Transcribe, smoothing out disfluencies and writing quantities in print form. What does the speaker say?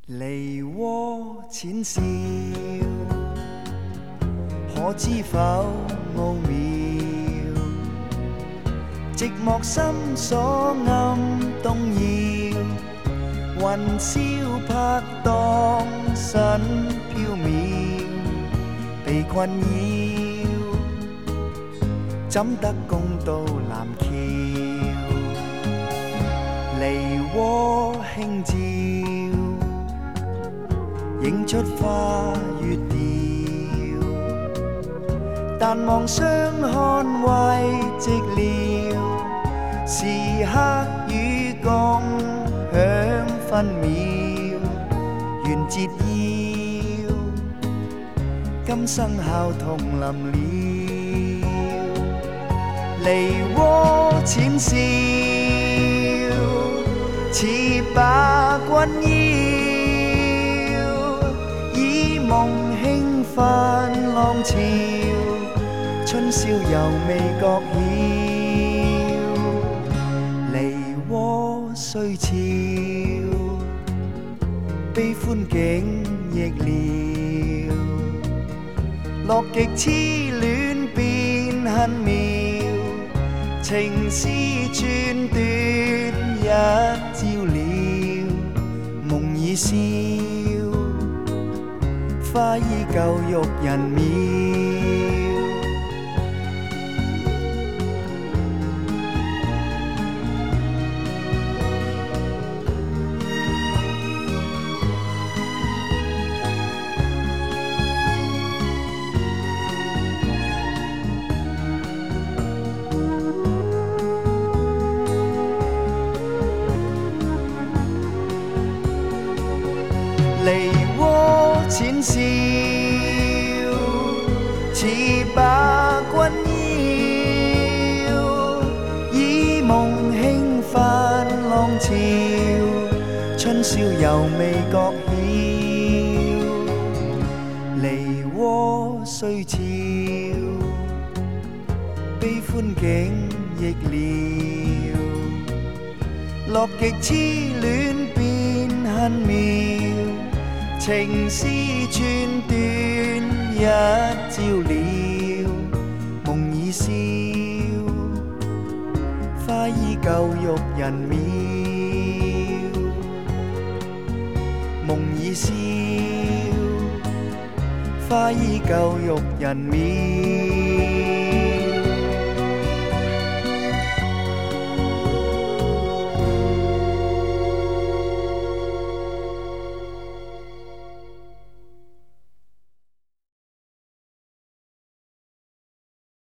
梨渦淺笑，可知否奧妙？寂寞心所暗動搖，雲霄拍盪神飄渺，被困擾，怎得公到南橋？梨渦輕照，映出花月調，但望相看為寂寥，時刻與共享分秒，緣折腰，今生效同臨了。梨渦淺笑，似把君邀，以夢輕泛浪潮，春宵猶未覺曉。梨渦雖俏，悲歡景亦妙，樂極痴戀變恨妙，情絲寸斷一朝了，夢已消，花依舊欲人渺。梨渦淺笑，似把君邀，以夢輕泛浪潮，春宵猶未覺曉。梨渦雖俏，悲歡景亦妙，樂極痴戀變恨妙，情絲寸斷一朝了，夢已消，花依舊欲人渺。夢已消，花依舊欲人渺。